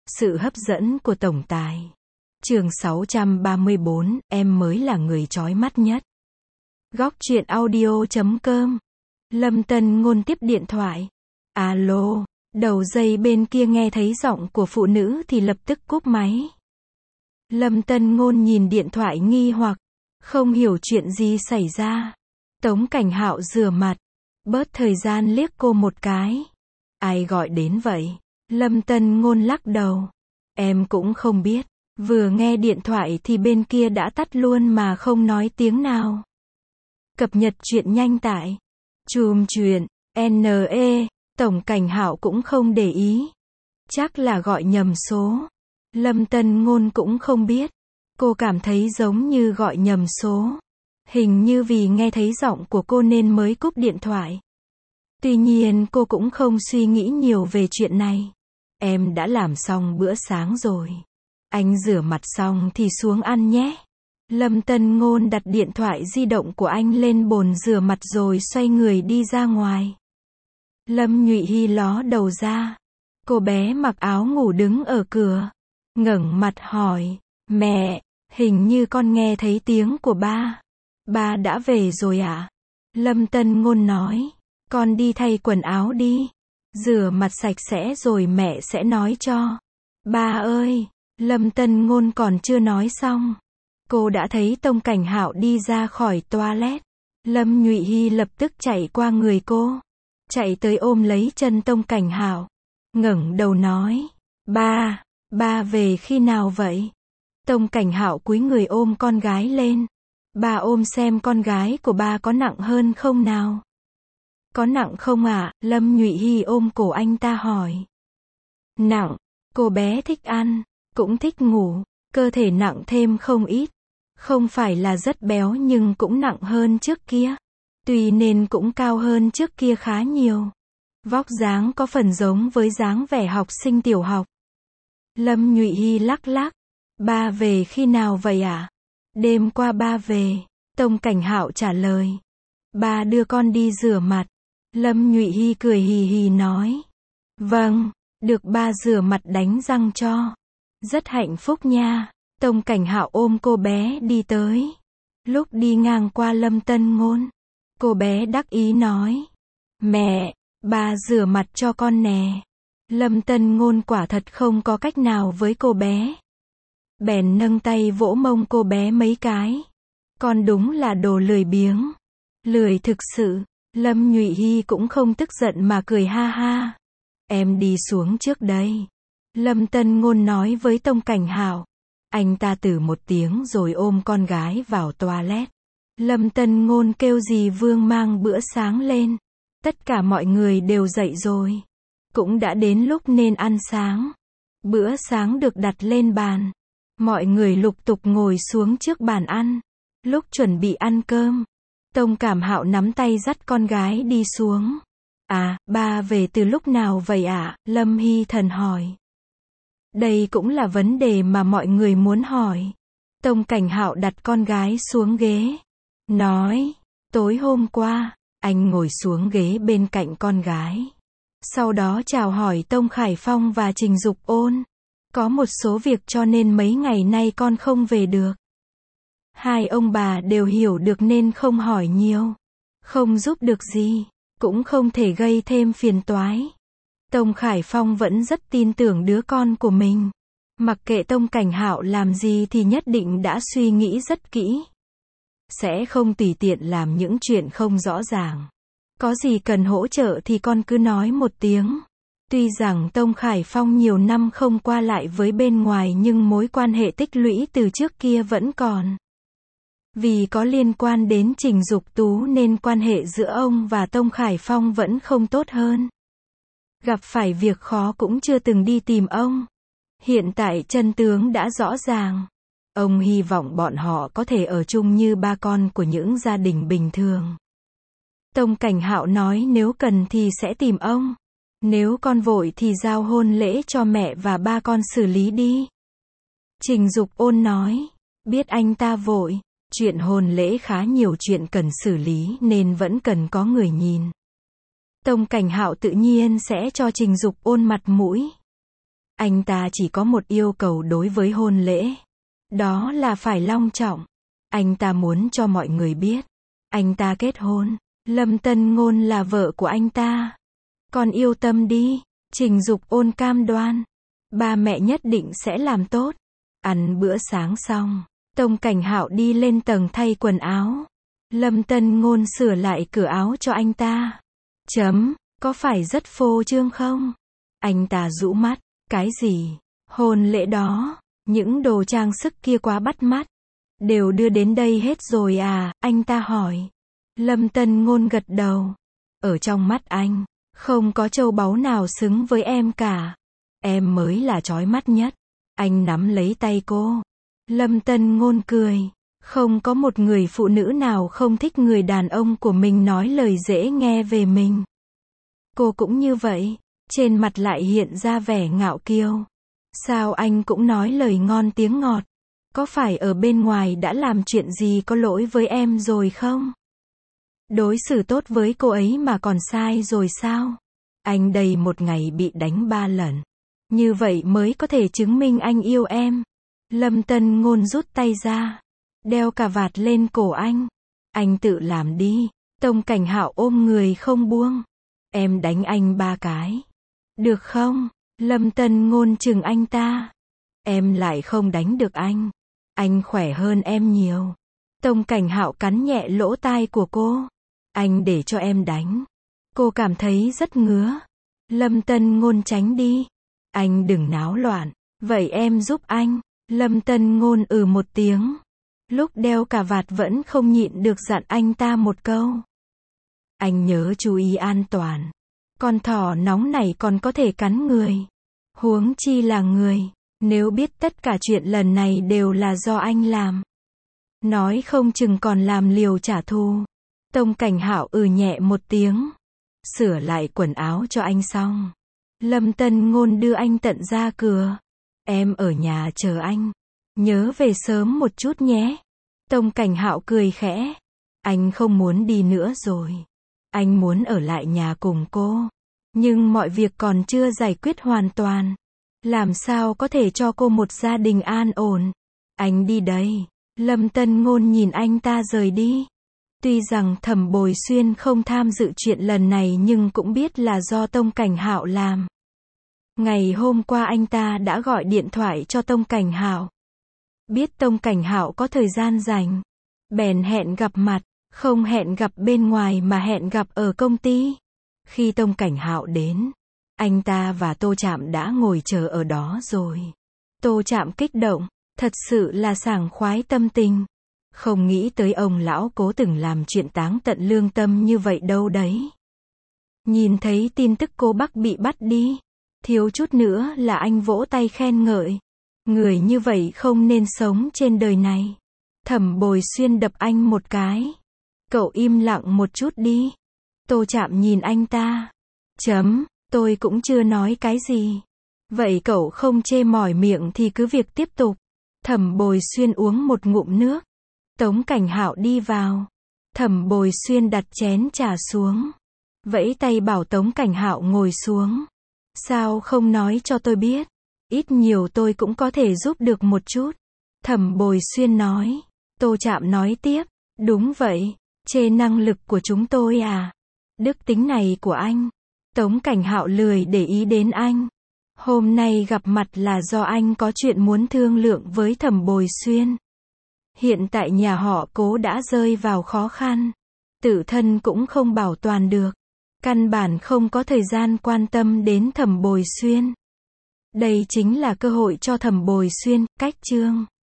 Sự hấp dẫn của tổng tài. Chương 634, em mới là người chói mắt nhất. Góc truyện audio.com. Lâm Tân Ngôn tiếp điện thoại. Alo, đầu dây bên kia nghe thấy giọng của phụ nữ thì lập tức cúp máy. Lâm Tân Ngôn nhìn điện thoại nghi hoặc, không hiểu chuyện gì xảy ra. Tống Cảnh Hạo rửa mặt, bớt thời gian liếc cô một cái. Ai gọi đến vậy? Lâm Tân Ngôn lắc đầu. Em cũng không biết. Vừa nghe điện thoại thì bên kia đã tắt luôn mà không nói tiếng nào. Cập nhật chuyện nhanh tại Chùm chuyện NE. Tổng Cảnh Hạo cũng không để ý. Chắc là gọi nhầm số. Lâm Tân Ngôn cũng không biết. Cô cảm thấy giống như gọi nhầm số. Hình như vì nghe thấy giọng của cô nên mới cúp điện thoại. Tuy nhiên cô cũng không suy nghĩ nhiều về chuyện này. Em đã làm xong bữa sáng rồi. Anh rửa mặt xong thì xuống ăn nhé. Lâm Tân Ngôn đặt điện thoại di động của anh lên bồn rửa mặt rồi xoay người đi ra ngoài. Lâm Nhụy Hy ló đầu ra. Cô bé mặc áo ngủ đứng ở cửa. Ngẩng mặt hỏi, mẹ, hình như con nghe thấy tiếng của ba. Ba đã về rồi ạ? Lâm Tân Ngôn nói, con đi thay quần áo đi. Rửa mặt sạch sẽ rồi mẹ sẽ nói cho. Ba ơi, Lâm Tân Ngôn còn chưa nói xong. Cô đã thấy Tống Cảnh Hạo đi ra khỏi toilet. Lâm Nhụy Hy lập tức chạy qua người cô. Chạy tới ôm lấy chân Tống Cảnh Hạo. Ngẩng đầu nói, ba về khi nào vậy? Tống Cảnh Hạo cúi người ôm con gái lên. Ba ôm xem con gái của ba có nặng hơn không nào? Có nặng không ạ? Lâm Nhụy Hy ôm cổ anh ta hỏi. Nặng, cô bé thích ăn, cũng thích ngủ, cơ thể nặng thêm không ít. Không phải là rất béo nhưng cũng nặng hơn trước kia. Tuy nên cũng cao hơn trước kia khá nhiều. Vóc dáng có phần giống với dáng vẻ học sinh tiểu học. Lâm Nhụy Hy lắc lắc. Ba về khi nào vậy ạ? Đêm qua ba về. Tống Cảnh Hạo trả lời. Ba đưa con đi rửa mặt. Lâm Nhụy Hy cười hì hì nói. Vâng, được ba rửa mặt đánh răng cho. Rất hạnh phúc nha. Tống Cảnh Hạo ôm cô bé đi tới. Lúc đi ngang qua Lâm Tân Ngôn, cô bé đắc ý nói. Mẹ, ba rửa mặt cho con nè. Lâm Tân Ngôn quả thật không có cách nào với cô bé. Bèn nâng tay vỗ mông cô bé mấy cái. Con đúng là đồ lười biếng. Lười thực sự. Lâm Nhụy Hy cũng không tức giận mà cười ha ha. Em đi xuống trước đây. Lâm Tân Ngôn nói với Tống Cảnh Hạo. Anh ta từ một tiếng rồi ôm con gái vào toilet. Lâm Tân Ngôn kêu dì Vương mang bữa sáng lên. Tất cả mọi người đều dậy rồi. Cũng đã đến lúc nên ăn sáng. Bữa sáng được đặt lên bàn. Mọi người lục tục ngồi xuống trước bàn ăn. Lúc chuẩn bị ăn cơm, Tống Cảnh Hạo nắm tay dắt con gái đi xuống. À, ba về từ lúc nào vậy ạ? Lâm Hy Thần hỏi. Đây cũng là vấn đề mà mọi người muốn hỏi. Tống Cảnh Hạo đặt con gái xuống ghế. Nói, tối hôm qua, anh ngồi xuống ghế bên cạnh con gái. Sau đó chào hỏi Tông Khải Phong và Trình Dục Ôn. Có một số việc cho nên mấy ngày nay con không về được. Hai ông bà đều hiểu được nên không hỏi nhiều. Không giúp được gì, cũng không thể gây thêm phiền toái. Tông Khải Phong vẫn rất tin tưởng đứa con của mình. Mặc kệ Tống Cảnh Hạo làm gì thì nhất định đã suy nghĩ rất kỹ. Sẽ không tùy tiện làm những chuyện không rõ ràng. Có gì cần hỗ trợ thì con cứ nói một tiếng. Tuy rằng Tông Khải Phong nhiều năm không qua lại với bên ngoài nhưng mối quan hệ tích lũy từ trước kia vẫn còn. Vì có liên quan đến Trình Dục Tú nên quan hệ giữa ông và Tông Khải Phong vẫn không tốt hơn. Gặp phải việc khó cũng chưa từng đi tìm ông. Hiện tại chân tướng đã rõ ràng. Ông hy vọng bọn họ có thể ở chung như ba con của những gia đình bình thường. Tống Cảnh Hạo nói nếu cần thì sẽ tìm ông. Nếu con vội thì giao hôn lễ cho mẹ và ba con xử lý đi. Trình Dục Ôn nói. Biết anh ta vội. Chuyện hôn lễ khá nhiều chuyện cần xử lý nên vẫn cần có người nhìn. Tống Cảnh Hạo tự nhiên sẽ cho Trình Dục Ôn mặt mũi. Anh ta chỉ có một yêu cầu đối với hôn lễ. Đó là phải long trọng. Anh ta muốn cho mọi người biết. Anh ta kết hôn. Lâm Tân Ngôn là vợ của anh ta. Con yêu tâm đi. Trình Dục Ôn cam đoan. Ba mẹ nhất định sẽ làm tốt. Ăn bữa sáng xong, Tông Cảnh Hạo đi lên tầng thay quần áo. Lâm Tân Ngôn sửa lại cửa áo cho anh ta. Có phải rất phô trương không? Anh ta rũ mắt. Cái gì? Hôn lễ đó, những đồ trang sức kia quá bắt mắt. Đều đưa đến đây hết rồi à? Anh ta hỏi. Lâm Tân Ngôn gật đầu. Ở trong mắt anh, không có châu báu nào xứng với em cả. Em mới là chói mắt nhất. Anh nắm lấy tay cô. Lâm Tân Ngôn cười. Không có một người phụ nữ nào không thích người đàn ông của mình nói lời dễ nghe về mình. Cô cũng như vậy. Trên mặt lại hiện ra vẻ ngạo kiêu. Sao anh cũng nói lời ngon tiếng ngọt? Có phải ở bên ngoài đã làm chuyện gì có lỗi với em rồi không? Đối xử tốt với cô ấy mà còn sai rồi sao? Anh đầy một ngày bị đánh 3 lần. Như vậy mới có thể chứng minh anh yêu em. Lâm Tân Ngôn rút tay ra. Đeo cà vạt lên cổ anh. Anh tự làm đi. Tông Cảnh Hạo ôm người không buông. Em đánh anh 3 cái. Được không? Lâm Tân Ngôn chừng anh ta. Em lại không đánh được anh. Anh khỏe hơn em nhiều. Tông Cảnh Hạo cắn nhẹ lỗ tai của cô. Anh để cho em đánh. Cô cảm thấy rất ngứa. Lâm Tân Ngôn tránh đi. Anh đừng náo loạn. Vậy em giúp anh. Lâm Tân Ngôn một tiếng. Lúc đeo cà vạt vẫn không nhịn được dặn anh ta một câu. Anh nhớ chú ý an toàn. Con thỏ nóng này còn có thể cắn người. Huống chi là người. Nếu biết tất cả chuyện lần này đều là do anh làm. Nói không chừng còn làm liều trả thù. Tông Cảnh Hạo nhẹ một tiếng. Sửa lại quần áo cho anh xong. Lâm Tân Ngôn đưa anh tận ra cửa. Em ở nhà chờ anh. Nhớ về sớm một chút nhé. Tông Cảnh Hạo cười khẽ. Anh không muốn đi nữa rồi. Anh muốn ở lại nhà cùng cô. Nhưng mọi việc còn chưa giải quyết hoàn toàn. Làm sao có thể cho cô một gia đình an ổn. Anh đi đây. Lâm Tân Ngôn nhìn anh ta rời đi. Tuy rằng Thẩm Bồi Xuyên không tham dự chuyện lần này nhưng cũng biết là do Tông Cảnh Hạo làm. Ngày hôm qua anh ta đã gọi điện thoại cho Tông Cảnh Hạo. Biết Tông Cảnh Hạo có thời gian rảnh. Bèn hẹn gặp mặt. Không hẹn gặp bên ngoài mà hẹn gặp ở công ty. Khi Tông Cảnh Hạo đến, anh ta và Tô Trạm đã ngồi chờ ở đó rồi. Tô Trạm kích động, thật sự là sảng khoái tâm tình. Không nghĩ tới ông lão cố từng làm chuyện táng tận lương tâm như vậy đâu đấy. Nhìn thấy tin tức cô Bắc bị bắt đi, thiếu chút nữa là anh vỗ tay khen ngợi. Người như vậy không nên sống trên đời này. Thẩm Bồi Xuyên đập anh một cái. Cậu im lặng một chút đi. Tô Trạm nhìn anh ta. Tôi cũng chưa nói cái gì. Vậy cậu không chê mỏi miệng thì cứ việc tiếp tục. Thẩm Bồi Xuyên uống một ngụm nước. Tống Cảnh Hạo đi vào. Thẩm Bồi Xuyên đặt chén trà xuống. Vẫy tay bảo Tống Cảnh Hạo ngồi xuống. Sao không nói cho tôi biết? Ít nhiều tôi cũng có thể giúp được một chút. Thẩm Bồi Xuyên nói. Tô Trạm nói tiếp. Đúng vậy. Chê năng lực của chúng tôi à? Đức tính này của anh. Tống Cảnh Hạo lười để ý đến anh. Hôm nay gặp mặt là do anh có chuyện muốn thương lượng với Thẩm Bồi Xuyên. Hiện tại nhà họ Cố đã rơi vào khó khăn. Tự thân cũng không bảo toàn được. Căn bản không có thời gian quan tâm đến Thẩm Bồi Xuyên. Đây chính là cơ hội cho Thẩm Bồi Xuyên, cách chương.